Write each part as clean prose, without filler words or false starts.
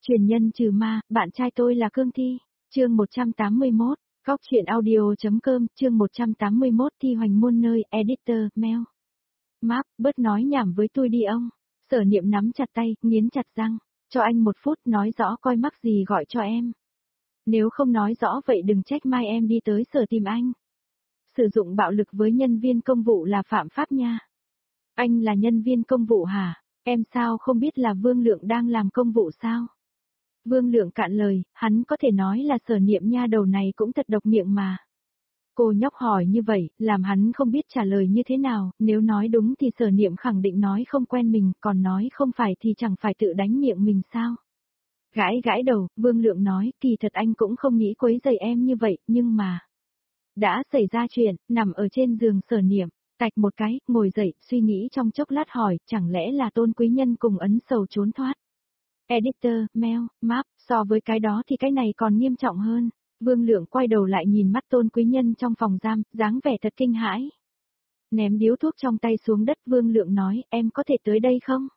Truyền nhân trừ ma, bạn trai tôi là Cương Thi. Chương 181, Góc truyện audio.com, chương 181 Thi hoành muôn nơi, editor, mail. Map, bớt nói nhảm với tôi đi ông. Sở Niệm nắm chặt tay, nghiến chặt răng. Cho anh 1 phút nói rõ coi mắc gì gọi cho em. Nếu không nói rõ vậy đừng trách mai em đi tới sở tìm anh. Sử dụng bạo lực với nhân viên công vụ là phạm pháp nha. Anh là nhân viên công vụ hả? Em sao không biết là Vương Lượng đang làm công vụ sao? Vương Lượng cạn lời, hắn có thể nói là Sở Niệm nha đầu này cũng thật độc miệng mà. Cô nhóc hỏi như vậy, làm hắn không biết trả lời như thế nào, nếu nói đúng thì Sở Niệm khẳng định nói không quen mình, còn nói không phải thì chẳng phải tự đánh miệng mình sao. Gãi gãi đầu, Vương Lượng nói, kỳ thật anh cũng không nghĩ quấy rầy em như vậy, nhưng mà... Đã xảy ra chuyện, nằm ở trên giường Sở Niệm, tạch một cái, ngồi dậy, suy nghĩ trong chốc lát hỏi, chẳng lẽ là Tôn Quý Nhân cùng Ấn Sầu trốn thoát. Editor, mail, map, so với cái đó thì cái này còn nghiêm trọng hơn. Vương Lượng quay đầu lại nhìn mắt Tôn Quý Nhân trong phòng giam, dáng vẻ thật kinh hãi. Ném điếu thuốc trong tay xuống đất, Vương Lượng nói, em có thể tới đây không?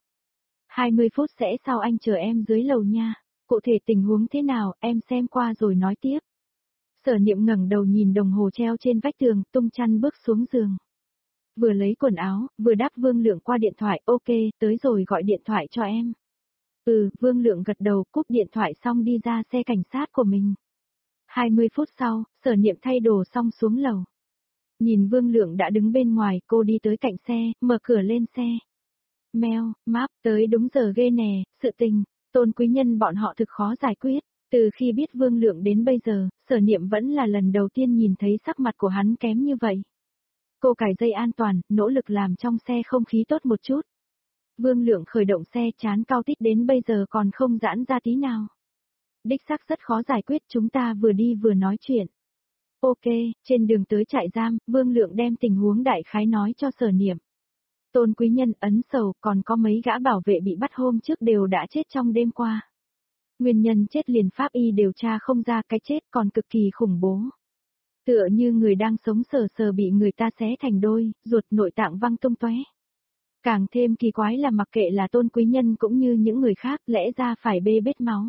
20 phút sẽ sau anh chờ em dưới lầu nha. Cụ thể tình huống thế nào, em xem qua rồi nói tiếp. Sở Niệm ngẩng đầu nhìn đồng hồ treo trên vách tường, tung chăn bước xuống giường. Vừa lấy quần áo, vừa đáp Vương Lượng qua điện thoại, ok, tới rồi gọi điện thoại cho em. Vương Lượng gật đầu, cúp điện thoại xong đi ra xe cảnh sát của mình. 20 phút sau, Sở Niệm thay đồ xong xuống lầu. Nhìn Vương Lượng đã đứng bên ngoài, cô đi tới cạnh xe, mở cửa lên xe. Mail, map, tới đúng giờ ghê nè, sự tình, Tôn Quý Nhân bọn họ thực khó giải quyết. Từ khi biết Vương Lượng đến bây giờ, Sở Niệm vẫn là lần đầu tiên nhìn thấy sắc mặt của hắn kém như vậy. Cô cài dây an toàn, nỗ lực làm trong xe không khí tốt một chút. Vương Lượng khởi động xe chán cao tít đến bây giờ còn không giãn ra tí nào. Đích xác rất khó giải quyết, chúng ta vừa đi vừa nói chuyện. Ok, trên đường tới trại giam, Vương Lượng đem tình huống đại khái nói cho Sở Niệm. Tôn Quý Nhân, Ấn Sầu, còn có mấy gã bảo vệ bị bắt hôm trước đều đã chết trong đêm qua. Nguyên nhân chết liền pháp y điều tra không ra, cái chết còn cực kỳ khủng bố. Tựa như người đang sống sờ sờ bị người ta xé thành đôi, ruột nội tạng văng tung tóe. Càng thêm kỳ quái là mặc kệ là Tôn Quý Nhân cũng như những người khác lẽ ra phải bê bết máu.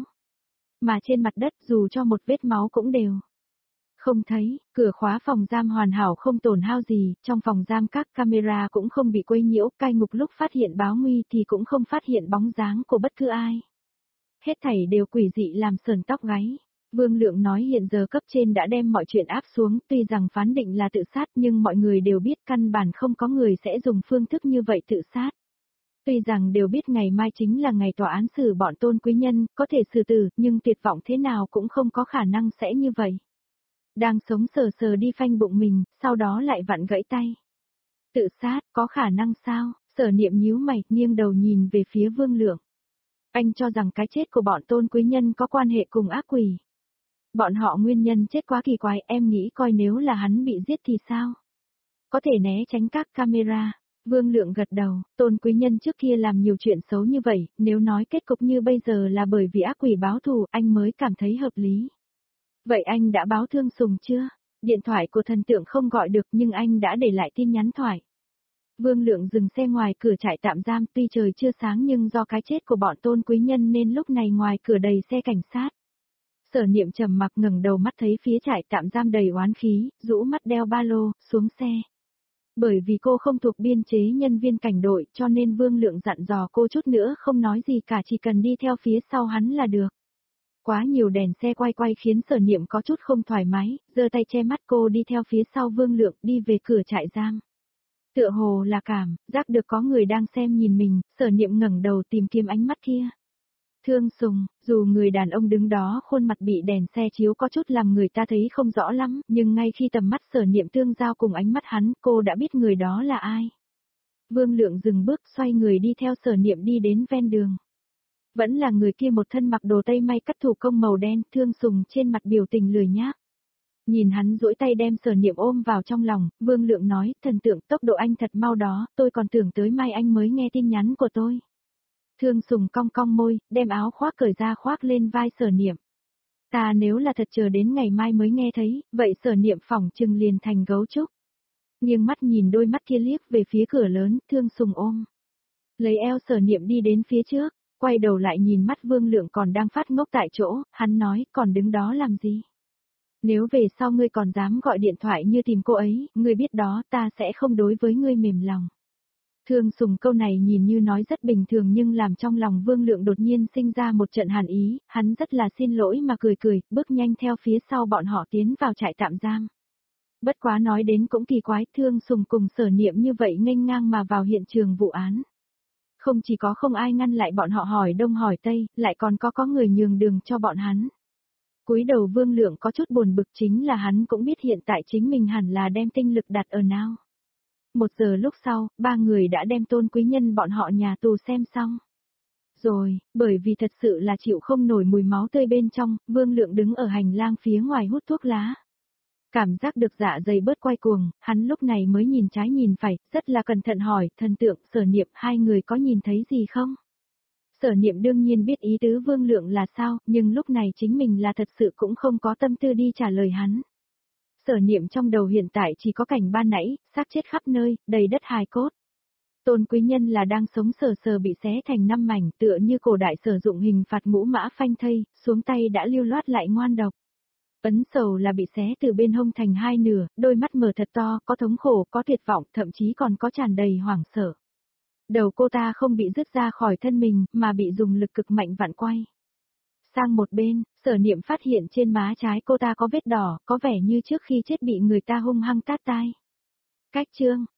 Mà trên mặt đất dù cho một vết máu cũng đều. Không thấy, cửa khóa phòng giam hoàn hảo không tổn hao gì, trong phòng giam các camera cũng không bị quấy nhiễu, cai ngục lúc phát hiện báo nguy thì cũng không phát hiện bóng dáng của bất cứ ai. Hết thảy đều quỷ dị làm sờn tóc gáy. Vương Lượng nói hiện giờ cấp trên đã đem mọi chuyện áp xuống, tuy rằng phán định là tự sát nhưng mọi người đều biết căn bản không có người sẽ dùng phương thức như vậy tự sát. Tuy rằng đều biết ngày mai chính là ngày tòa án xử bọn Tôn Quý Nhân, có thể xử tử, nhưng tuyệt vọng thế nào cũng không có khả năng sẽ như vậy. Đang sống sờ sờ đi phanh bụng mình, sau đó lại vặn gãy tay. Tự sát, có khả năng sao? Sở Niệm nhíu mày, nghiêng đầu nhìn về phía Vương Lượng. Anh cho rằng cái chết của bọn Tôn Quý Nhân có quan hệ cùng ác quỷ. Bọn họ nguyên nhân chết quá kỳ quái, em nghĩ coi nếu là hắn bị giết thì sao? Có thể né tránh các camera. Vương Lượng gật đầu, Tôn Quý Nhân trước kia làm nhiều chuyện xấu như vậy, nếu nói kết cục như bây giờ là bởi vì ác quỷ báo thù, anh mới cảm thấy hợp lý. Vậy anh đã báo Thương Sùng chưa? Điện thoại của thần tượng không gọi được nhưng anh đã để lại tin nhắn thoại. Vương Lượng dừng xe ngoài cửa trại tạm giam, tuy trời chưa sáng nhưng do cái chết của bọn Tôn Quý Nhân nên lúc này ngoài cửa đầy xe cảnh sát. Sở Niệm trầm mặc ngẩng đầu mắt thấy phía trại tạm giam đầy oán khí, rũ mắt đeo ba lô, xuống xe. Bởi vì cô không thuộc biên chế nhân viên cảnh đội cho nên Vương Lượng dặn dò cô chút nữa không nói gì cả, chỉ cần đi theo phía sau hắn là được. Quá nhiều đèn xe quay quay khiến Sở Niệm có chút không thoải mái, giơ tay che mắt cô đi theo phía sau Vương Lượng đi về cửa trại giam. Tựa hồ là cảm giác được có người đang xem nhìn mình, Sở Niệm ngẩng đầu tìm kiếm ánh mắt kia. Thương Sùng, dù người đàn ông đứng đó khuôn mặt bị đèn xe chiếu có chút làm người ta thấy không rõ lắm, nhưng ngay khi tầm mắt Sở Niệm tương giao cùng ánh mắt hắn, cô đã biết người đó là ai. Vương Lượng dừng bước xoay người đi theo Sở Niệm đi đến ven đường. Vẫn là người kia, một thân mặc đồ tây may cắt thủ công màu đen, Thương Sùng trên mặt biểu tình lười nhác. Nhìn hắn duỗi tay đem Sở Niệm ôm vào trong lòng, Vương Lượng nói, thần tượng tốc độ anh thật mau đó, tôi còn tưởng tới mai anh mới nghe tin nhắn của tôi. Thương Sùng cong cong môi, đem áo khoác cởi ra khoác lên vai Sở Niệm. Ta nếu là thật chờ đến ngày mai mới nghe thấy, vậy Sở Niệm phỏng chừng liền thành gấu trúc. Nghiêng mắt nhìn đôi mắt kia liếc về phía cửa lớn, Thương Sùng ôm. Lấy eo Sở Niệm đi đến phía trước, Quay đầu lại nhìn mắt Vương Lượng còn đang phát ngốc tại chỗ, hắn nói, còn đứng đó làm gì? Nếu về sau ngươi còn dám gọi điện thoại như tìm cô ấy, ngươi biết đó, ta sẽ không đối với ngươi mềm lòng. Thương Sùng câu này nhìn như nói rất bình thường nhưng làm trong lòng Vương Lượng đột nhiên sinh ra một trận hàn ý, hắn rất là xin lỗi mà cười cười, bước nhanh theo phía sau bọn họ tiến vào trại tạm giam. Bất quá nói đến cũng kỳ quái, Thương Sùng cùng Sở Niệm như vậy nghênh ngang mà vào hiện trường vụ án. Không chỉ có không ai ngăn lại bọn họ hỏi đông hỏi tây, lại còn có người nhường đường cho bọn hắn. Cúi đầu Vương Lượng có chút buồn bực, chính là hắn cũng biết hiện tại chính mình hẳn là đem tinh lực đặt ở nào. 1 giờ lúc sau, 3 người đã đem Tôn Quý Nhân bọn họ nhà tù xem xong. Rồi, bởi vì thật sự là chịu không nổi mùi máu tươi bên trong, Vương Lượng đứng ở hành lang phía ngoài hút thuốc lá. Cảm giác được dạ dày bớt quay cuồng, hắn lúc này mới nhìn trái nhìn phải, rất là cẩn thận hỏi, thần tượng, Sở Niệm, hai người có nhìn thấy gì không? Sở Niệm đương nhiên biết ý tứ Vương Lượng là sao, nhưng lúc này chính mình là thật sự cũng không có tâm tư đi trả lời hắn. Sở Niệm trong đầu hiện tại chỉ có cảnh ban nãy, xác chết khắp nơi, đầy đất hài cốt. Tôn Quý Nhân là đang sống sờ sờ bị xé thành 5 mảnh, tựa như cổ đại sử dụng hình phạt ngũ mã phanh thây, xuống tay đã lưu loát lại ngoan độc. Ấn Sầu là bị xé từ bên hông thành 2 nửa, đôi mắt mở thật to, có thống khổ, có tuyệt vọng, thậm chí còn có tràn đầy hoảng sợ. Đầu cô ta không bị rứt ra khỏi thân mình, mà bị dùng lực cực mạnh vặn quay. Sang một bên, Sở Niệm phát hiện trên má trái cô ta có vết đỏ, có vẻ như trước khi chết bị người ta hung hăng tát tai. Cách chương